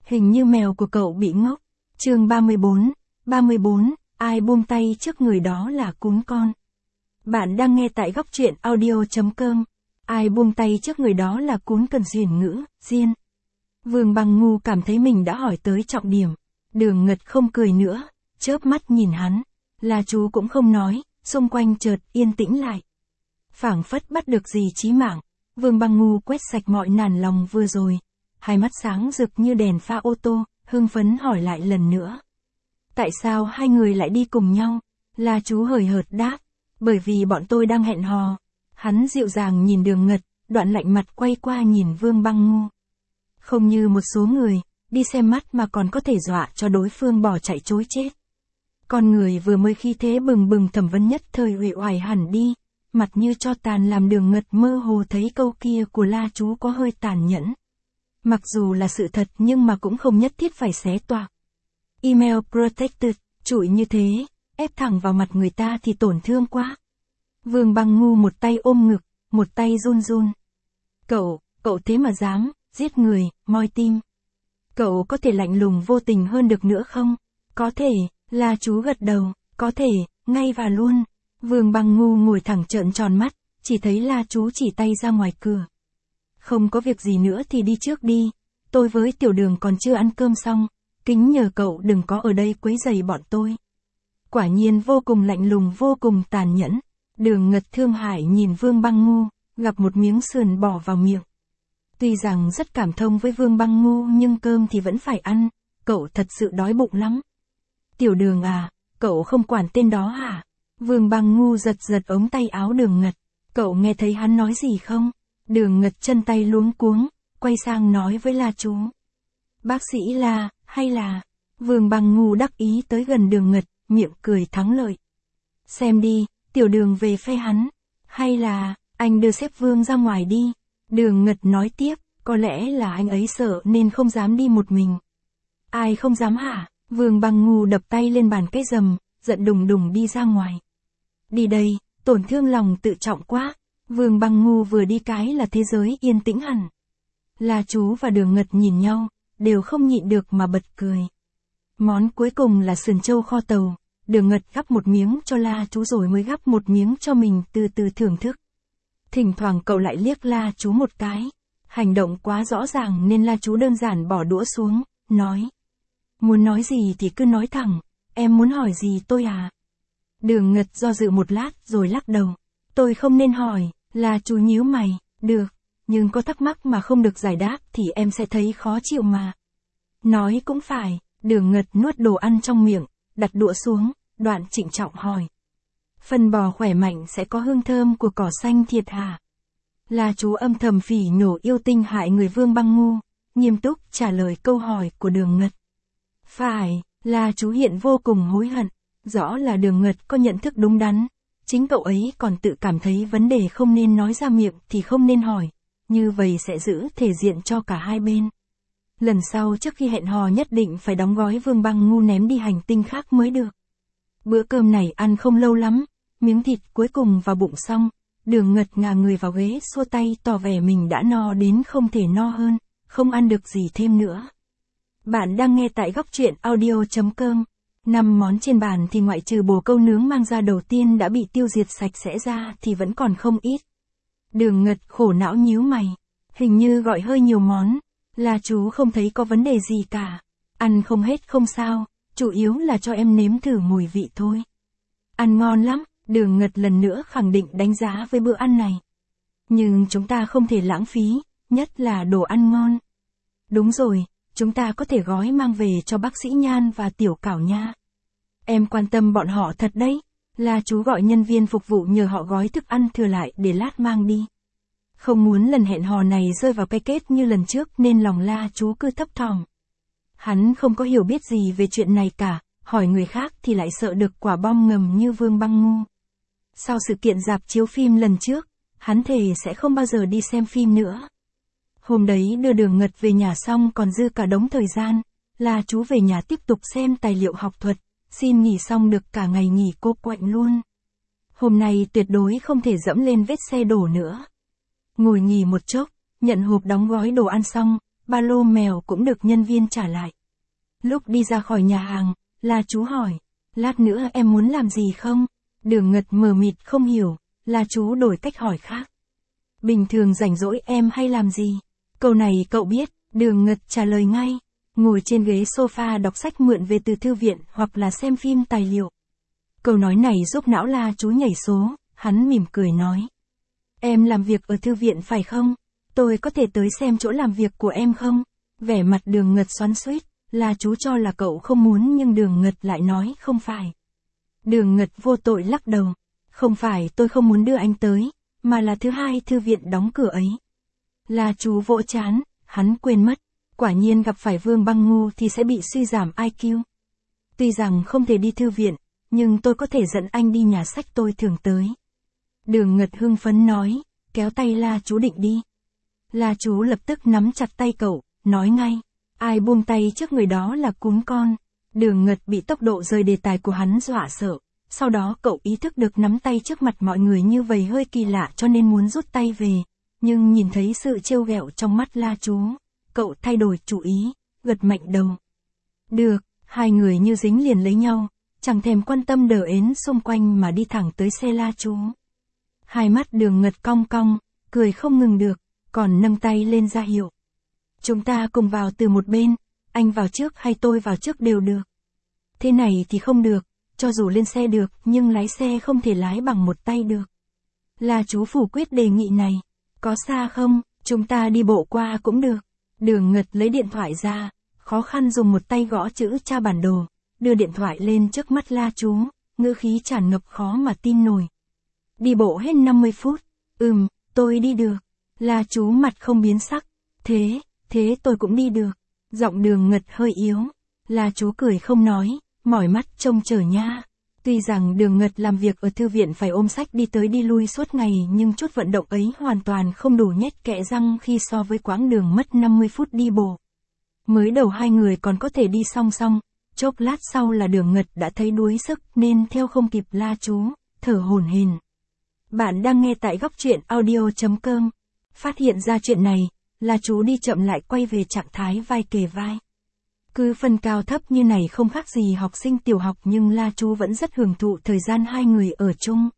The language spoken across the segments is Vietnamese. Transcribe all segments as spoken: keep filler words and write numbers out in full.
Hình như mèo của cậu bị ngốc. Chương ba mươi bốn, ba mươi bốn, ai buông tay trước người đó là cún con. Bạn đang nghe tại góc truyện audio chấm com. Ai buông tay trước người đó là cún cần duyển ngữ, diên. Vương Băng Ngu cảm thấy mình đã hỏi tới trọng điểm. Đường Ngật không cười nữa, chớp mắt nhìn hắn. La Chú cũng không nói, xung quanh chợt yên tĩnh lại. Phảng phất bắt được gì chí mạng. Vương Băng Ngu quét sạch mọi nản lòng vừa rồi. Hai mắt sáng rực như đèn pha ô tô, hưng phấn hỏi lại lần nữa. Tại sao hai người lại đi cùng nhau? La Chú hời hợt đáp. Bởi vì bọn tôi đang hẹn hò. Hắn dịu dàng nhìn Đường Ngật, đoạn lạnh mặt quay qua nhìn Vương Băng Ngu. Không như một số người, đi xem mắt mà còn có thể dọa cho đối phương bỏ chạy chối chết. Con người vừa mới khi thế bừng bừng thẩm vấn nhất thời uể oải hẳn đi, mặt như cho tàn làm Đường Ngật mơ hồ thấy câu kia của La Chú có hơi tàn nhẫn. Mặc dù là sự thật nhưng mà cũng không nhất thiết phải xé toạc. Email protected, trụi như thế, ép thẳng vào mặt người ta thì tổn thương quá. Vương Băng Ngu một tay ôm ngực, một tay run run. Cậu, cậu thế mà dám, giết người, moi tim. Cậu có thể lạnh lùng vô tình hơn được nữa không? Có thể, La Chú gật đầu, có thể, ngay và luôn. Vương Băng Ngu ngồi thẳng trợn tròn mắt, chỉ thấy La Chú chỉ tay ra ngoài cửa. Không có việc gì nữa thì đi trước đi, tôi với Tiểu Đường còn chưa ăn cơm xong, kính nhờ cậu đừng có ở đây quấy rầy bọn tôi. Quả nhiên vô cùng lạnh lùng vô cùng tàn nhẫn. Đường Ngật thương hại nhìn Vương Băng Ngu, gặp một miếng sườn bỏ vào miệng. Tuy rằng rất cảm thông với Vương Băng Ngu nhưng cơm thì vẫn phải ăn, cậu thật sự đói bụng lắm. Tiểu Đường à, cậu không quản tên đó hả? Vương Băng Ngu giật giật ống tay áo Đường Ngật, cậu nghe thấy hắn nói gì không? Đường Ngật chân tay luống cuống, quay sang nói với La Chú. Bác sĩ La, hay là... Vương Băng Ngu đắc ý tới gần Đường Ngật, miệng cười thắng lợi. Xem đi, Tiểu Đường về phe hắn. Hay là, anh đưa sếp Vương ra ngoài đi. Đường Ngật nói tiếp, có lẽ là anh ấy sợ nên không dám đi một mình. Ai không dám hả? Vương Băng Ngu đập tay lên bàn cái rầm, giận đùng đùng đi ra ngoài. Đi đây, tổn thương lòng tự trọng quá. Vương Băng Ngu vừa đi cái là thế giới yên tĩnh hẳn. La Chú và Đường Ngật nhìn nhau, đều không nhịn được mà bật cười. Món cuối cùng là sườn trâu kho tàu. Đường Ngật gắp một miếng cho La Chú rồi mới gắp một miếng cho mình từ từ thưởng thức. Thỉnh thoảng cậu lại liếc La Chú một cái. Hành động quá rõ ràng nên La Chú đơn giản bỏ đũa xuống, nói. Muốn nói gì thì cứ nói thẳng, em muốn hỏi gì tôi à? Đường Ngật do dự một lát rồi lắc đầu. Tôi không nên hỏi. La Chú nhíu mày, được, nhưng có thắc mắc mà không được giải đáp thì em sẽ thấy khó chịu mà. Nói cũng phải. Đường Ngật nuốt đồ ăn trong miệng, đặt đũa xuống, đoạn trịnh trọng hỏi. Phần bò khỏe mạnh sẽ có hương thơm của cỏ xanh thiệt hả? La Chú âm thầm phỉ nhổ yêu tinh hại người Vương Băng Ngu, nghiêm túc trả lời câu hỏi của Đường Ngật. Phải, La Chú hiện vô cùng hối hận, rõ là Đường Ngật có nhận thức đúng đắn, chính cậu ấy còn tự cảm thấy vấn đề không nên nói ra miệng thì không nên hỏi, như vậy sẽ giữ thể diện cho cả hai bên. Lần sau trước khi hẹn hò nhất định phải đóng gói Vương Băng Ngu ném đi hành tinh khác mới được. Bữa cơm này ăn không lâu lắm, miếng thịt cuối cùng vào bụng xong, Đường Ngật ngả người vào ghế xua tay tỏ vẻ mình đã no đến không thể no hơn, không ăn được gì thêm nữa. Bạn đang nghe tại góc truyện audio chấm com. Năm món trên bàn thì ngoại trừ bồ câu nướng mang ra đầu tiên đã bị tiêu diệt sạch sẽ ra thì vẫn còn không ít. Đường Ngật khổ não nhíu mày, hình như gọi hơi nhiều món. La Chú không thấy có vấn đề gì cả. Ăn không hết không sao, chủ yếu là cho em nếm thử mùi vị thôi. Ăn ngon lắm, Đường Ngật lần nữa khẳng định đánh giá với bữa ăn này. Nhưng chúng ta không thể lãng phí, nhất là đồ ăn ngon. Đúng rồi, chúng ta có thể gói mang về cho bác sĩ Nhan và Tiểu Cảo nha. Em quan tâm bọn họ thật đấy. La Chú gọi nhân viên phục vụ nhờ họ gói thức ăn thừa lại để lát mang đi. Không muốn lần hẹn hò này rơi vào cái kết như lần trước nên lòng La Chú cứ thấp thỏm. Hắn không có hiểu biết gì về chuyện này cả, hỏi người khác thì lại sợ được quả bom ngầm như Vương Băng Ngu. Sau sự kiện rạp chiếu phim lần trước, hắn thề sẽ không bao giờ đi xem phim nữa. Hôm đấy đưa Đường Ngật về nhà xong còn dư cả đống thời gian, La Chú về nhà tiếp tục xem tài liệu học thuật, xin nghỉ xong được cả ngày nghỉ cô quạnh luôn. Hôm nay tuyệt đối không thể dẫm lên vết xe đổ nữa. Ngồi nghỉ một chốc, nhận hộp đóng gói đồ ăn xong, ba lô mèo cũng được nhân viên trả lại. Lúc đi ra khỏi nhà hàng, La Chú hỏi, lát nữa em muốn làm gì không? Đường Ngật mờ mịt không hiểu, La Chú đổi cách hỏi khác. Bình thường rảnh rỗi em hay làm gì? Câu này cậu biết, Đường Ngật trả lời ngay. Ngồi trên ghế sofa đọc sách mượn về từ thư viện hoặc là xem phim tài liệu. Câu nói này giúp não La Chú nhảy số, hắn mỉm cười nói. Em làm việc ở thư viện phải không? Tôi có thể tới xem chỗ làm việc của em không? Vẻ mặt Đường Ngật xoắn xuýt, La Chú cho là cậu không muốn nhưng Đường Ngật lại nói không phải. Đường Ngật vô tội lắc đầu. Không phải tôi không muốn đưa anh tới, mà là thứ hai thư viện đóng cửa ấy. La Chú vỗ trán, hắn quên mất. Quả nhiên gặp phải Vương Băng ngu thì sẽ bị suy giảm i kiu. Tuy rằng không thể đi thư viện, nhưng tôi có thể dẫn anh đi nhà sách tôi thường tới. Đường Ngật hưng phấn nói, kéo tay La Chú định đi. La Chú lập tức nắm chặt tay cậu, nói ngay, ai buông tay trước người đó là cún con. Đường Ngật bị tốc độ rời đề tài của hắn dọa sợ, sau đó cậu ý thức được nắm tay trước mặt mọi người như vậy hơi kỳ lạ cho nên muốn rút tay về, nhưng nhìn thấy sự trêu ghẹo trong mắt La Chú, cậu thay đổi chủ ý, gật mạnh đầu. Được, hai người như dính liền lấy nhau, chẳng thèm quan tâm đờ ến xung quanh mà đi thẳng tới xe La Chú. Hai mắt Đường Ngật cong cong, cười không ngừng được, còn nâng tay lên ra hiệu. Chúng ta cùng vào từ một bên, anh vào trước hay tôi vào trước đều được. Thế này thì không được, cho dù lên xe được nhưng lái xe không thể lái bằng một tay được. La Chú phủ quyết đề nghị này, có xa không, chúng ta đi bộ qua cũng được. Đường Ngật lấy điện thoại ra, khó khăn dùng một tay gõ chữ tra bản đồ, đưa điện thoại lên trước mắt La Chú, ngữ khí tràn ngập khó mà tin nổi. Đi bộ hết năm mươi phút, ừm, tôi đi được. La Chú mặt không biến sắc, thế, thế tôi cũng đi được. Giọng Đường Ngật hơi yếu, La Chú cười không nói, mỏi mắt trông chờ nha. Tuy rằng Đường Ngật làm việc ở thư viện phải ôm sách đi tới đi lui suốt ngày nhưng chút vận động ấy hoàn toàn không đủ nhét kẽ răng khi so với quãng đường mất năm mươi phút đi bộ. Mới đầu hai người còn có thể đi song song, chốc lát sau là Đường Ngật đã thấy đuối sức nên theo không kịp La Chú, thở hổn hển. Bạn đang nghe tại góc truyện audio chấm com. Phát hiện ra chuyện này, La Chú đi chậm lại quay về trạng thái vai kề vai. Cứ phân cao thấp như này không khác gì học sinh tiểu học nhưng La Chú vẫn rất hưởng thụ thời gian hai người ở chung.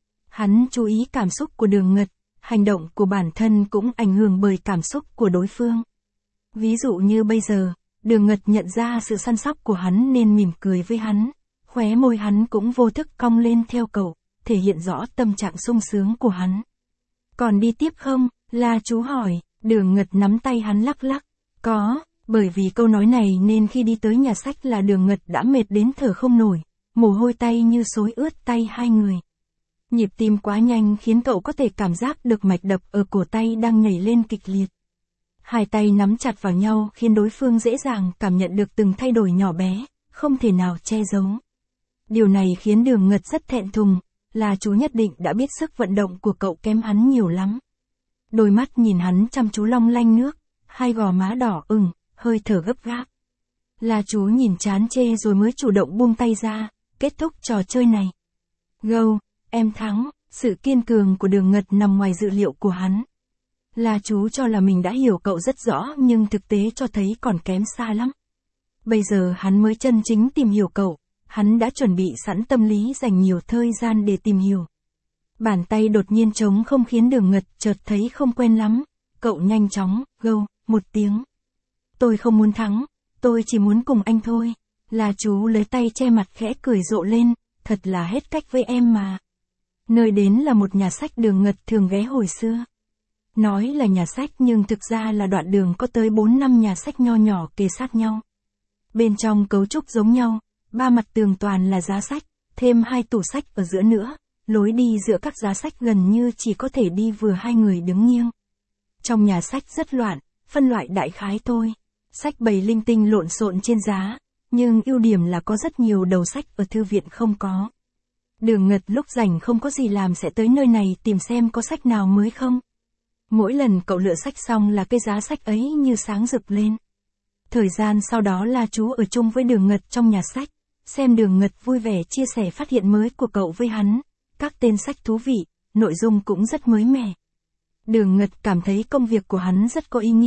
Hắn chú ý cảm xúc của Đường Ngật, hành động của bản thân cũng ảnh hưởng bởi cảm xúc của đối phương. Ví dụ như bây giờ, Đường Ngật nhận ra sự săn sóc của hắn nên mỉm cười với hắn, khóe môi hắn cũng vô thức cong lên theo cậu, thể hiện rõ tâm trạng sung sướng của hắn. Còn đi tiếp không? La Chú hỏi, Đường Ngật nắm tay hắn lắc lắc, có. Bởi vì câu nói này nên khi đi tới nhà sách là Đường Ngật đã mệt đến thở không nổi, mồ hôi tay như xối ướt tay hai người. Nhịp tim quá nhanh khiến cậu có thể cảm giác được mạch đập ở cổ tay đang nhảy lên kịch liệt. Hai tay nắm chặt vào nhau khiến đối phương dễ dàng cảm nhận được từng thay đổi nhỏ bé, không thể nào che giấu. Điều này khiến Đường Ngật rất thẹn thùng, là chú nhất định đã biết sức vận động của cậu kém hắn nhiều lắm. Đôi mắt nhìn hắn chăm chú long lanh nước, hai gò má đỏ ửng, hơi thở gấp gáp. La Chú nhìn chán chê rồi mới chủ động buông tay ra, kết thúc trò chơi này. Gâu, em thắng, sự kiên cường của Đường Ngật nằm ngoài dự liệu của hắn. La Chú cho là mình đã hiểu cậu rất rõ nhưng thực tế cho thấy còn kém xa lắm. Bây giờ hắn mới chân chính tìm hiểu cậu, hắn đã chuẩn bị sẵn tâm lý dành nhiều thời gian để tìm hiểu. Bàn tay đột nhiên trống không khiến Đường Ngật chợt thấy không quen lắm, cậu nhanh chóng, gâu, một tiếng. Tôi không muốn thắng, tôi chỉ muốn cùng anh thôi. La Chú lấy tay che mặt khẽ cười rộ lên, thật là hết cách với em mà. Nơi đến là một nhà sách Đường Ngật thường ghé hồi xưa. Nói là nhà sách nhưng thực ra là đoạn đường có tới bốn năm nhà sách nho nhỏ kề sát nhau. Bên trong cấu trúc giống nhau, ba mặt tường toàn là giá sách, thêm hai tủ sách ở giữa nữa, lối đi giữa các giá sách gần như chỉ có thể đi vừa hai người đứng nghiêng. Trong nhà sách rất loạn, phân loại đại khái thôi. Sách bày linh tinh lộn xộn trên giá, nhưng ưu điểm là có rất nhiều đầu sách ở thư viện không có. Đường Ngật lúc rảnh không có gì làm sẽ tới nơi này tìm xem có sách nào mới không. Mỗi lần cậu lựa sách xong là cái giá sách ấy như sáng rực lên. Thời gian sau đó La Chú ở chung với Đường Ngật trong nhà sách, xem Đường Ngật vui vẻ chia sẻ phát hiện mới của cậu với hắn, các tên sách thú vị, nội dung cũng rất mới mẻ. Đường Ngật cảm thấy công việc của hắn rất có ý nghĩa,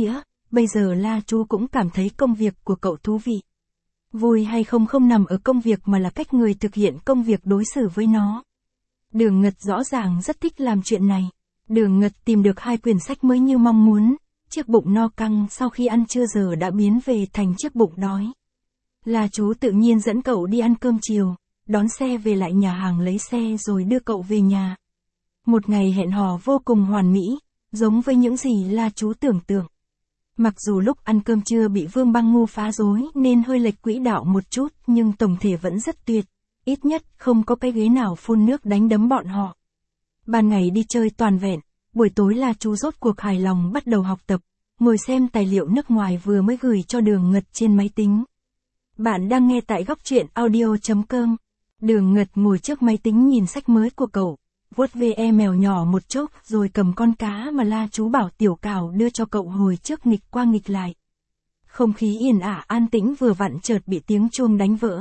bây giờ La chú cũng cảm thấy công việc của cậu thú vị. Vui hay không không nằm ở công việc mà là cách người thực hiện công việc đối xử với nó. Đường Ngật rõ ràng rất thích làm chuyện này. Đường Ngật tìm được hai quyển sách mới như mong muốn, chiếc bụng no căng sau khi ăn trưa giờ đã biến về thành chiếc bụng đói. La chú tự nhiên dẫn cậu đi ăn cơm chiều, đón xe về lại nhà hàng lấy xe rồi đưa cậu về nhà. Một ngày hẹn hò vô cùng hoàn mỹ, giống với những gì La chú tưởng tượng. Mặc dù lúc ăn cơm trưa bị Vương Băng Ngu phá rối nên hơi lệch quỹ đạo một chút nhưng tổng thể vẫn rất tuyệt, ít nhất không có cái ghế nào phun nước đánh đấm bọn họ. Ban ngày đi chơi toàn vẹn, buổi tối La chú rốt cuộc hài lòng bắt đầu học tập, ngồi xem tài liệu nước ngoài vừa mới gửi cho Đường Ngật trên máy tính. Bạn đang nghe tại góc truyện audio chấm com. Đường Ngật ngồi trước máy tính nhìn sách mới của cậu, vuốt ve mèo nhỏ một chốc rồi cầm con cá mà La chú bảo Tiểu Cào đưa cho cậu hồi trước nghịch qua nghịch lại. Không khí yên ả an tĩnh vừa vặn chợt bị tiếng chuông đánh vỡ.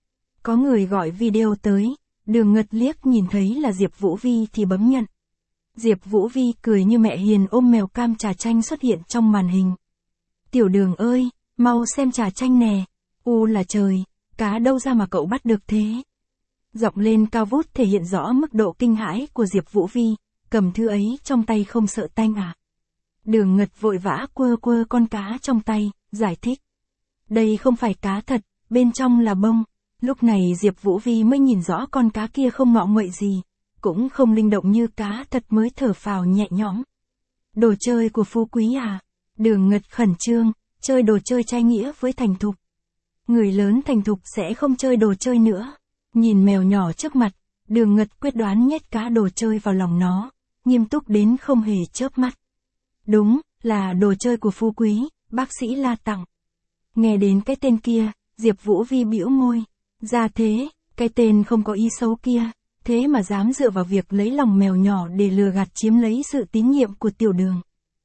Có người gọi video tới, Đường Ngật liếc nhìn thấy là Diệp Vũ Vi thì bấm nhận. Diệp Vũ Vi cười như mẹ hiền ôm mèo cam trà chanh xuất hiện trong màn hình. Tiểu Đường ơi, mau xem trà chanh nè, u là trời, cá đâu ra mà cậu bắt được thế? Giọng lên cao vút thể hiện rõ mức độ kinh hãi của Diệp Vũ Vi, cầm thứ ấy trong tay không sợ tanh à? Đường Ngật vội vã quơ quơ con cá trong tay, giải thích. Đây không phải cá thật, bên trong là bông. Lúc này Diệp Vũ Vi mới nhìn rõ con cá kia không ngọ nguậy gì, cũng không linh động như cá thật mới thở phào nhẹ nhõm. Đồ chơi của phú quý à? Đường Ngật khẩn trương, chơi đồ chơi trai nghĩa với thành thục. Người lớn thành thục sẽ không chơi đồ chơi nữa. Nhìn mèo nhỏ trước mặt, Đường Ngật quyết đoán nhét cá đồ chơi vào lòng nó, nghiêm túc đến không hề chớp mắt. Đúng, là đồ chơi của phú quý, bác sĩ La tặng. Nghe đến cái tên kia, Diệp Vũ Vi bĩu môi. Ra thế, cái tên không có ý xấu kia, thế mà dám dựa vào việc lấy lòng mèo nhỏ để lừa gạt chiếm lấy sự tín nhiệm của Tiểu Đường.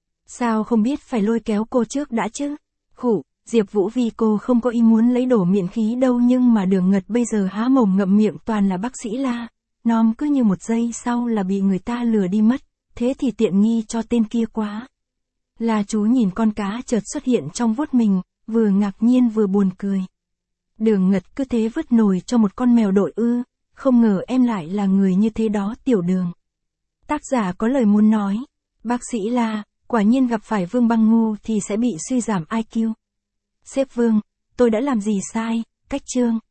Sao không biết phải lôi kéo cô trước đã chứ? Khụ, Diệp Vũ Vi cô không có ý muốn lấy đổ miệng khí đâu nhưng mà Đường Ngật bây giờ há mồm ngậm miệng toàn là bác sĩ La. Nom cứ như một giây sau là bị người ta lừa đi mất, thế thì tiện nghi cho tên kia quá. La chú nhìn con cá chợt xuất hiện trong vuốt mình, vừa ngạc nhiên vừa buồn cười. Đường Ngật cứ thế vứt nồi cho một con mèo đội ư, không ngờ em lại là người như thế đó Tiểu Đường. Tác giả có lời muốn nói, bác sĩ La, quả nhiên gặp phải Vương Băng Ngu thì sẽ bị suy giảm i kiu. Sếp Vương, tôi đã làm gì sai, cách chương.